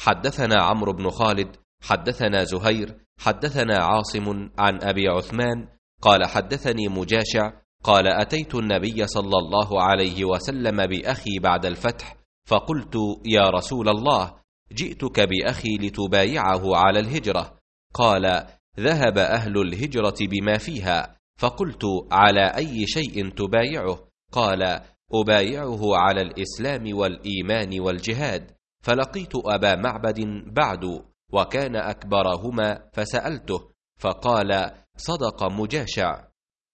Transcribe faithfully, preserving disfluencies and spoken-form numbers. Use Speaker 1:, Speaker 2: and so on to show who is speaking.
Speaker 1: حدثنا عمرو بن خالد حدثنا زهير حدثنا عاصم عن أبي عثمان قال حدثني مجاشع قال أتيت النبي صلى الله عليه وسلم بأخي بعد الفتح فقلت يا رسول الله جئتك بأخي لتبايعه على الهجرة. قال ذهب أهل الهجرة بما فيها. فقلت على أي شيء تبايعه؟ قال أبايعه على الإسلام والإيمان والجهاد. فلقيت أبا معبد بعد وكان أكبرهما فسألته فقال صدق مجاشع.